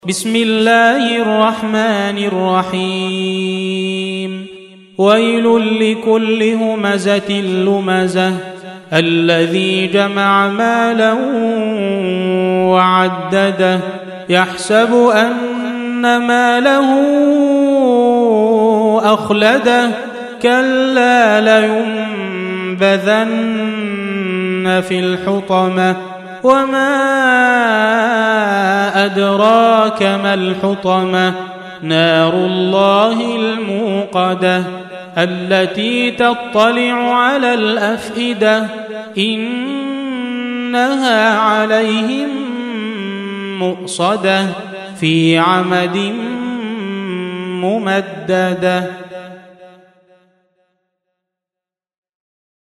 بسم الله الرحمن الرحيم ويل لكل همزة لمزة الذي جمع مالا وعدده يحسب أن ماله أخلده كلا لينبذن في الحطمة وما أدراك ما الحطمة نار الله الموقدة التي تطلع على الأفئدة إنها عليهم مؤصدة في عمد ممددة.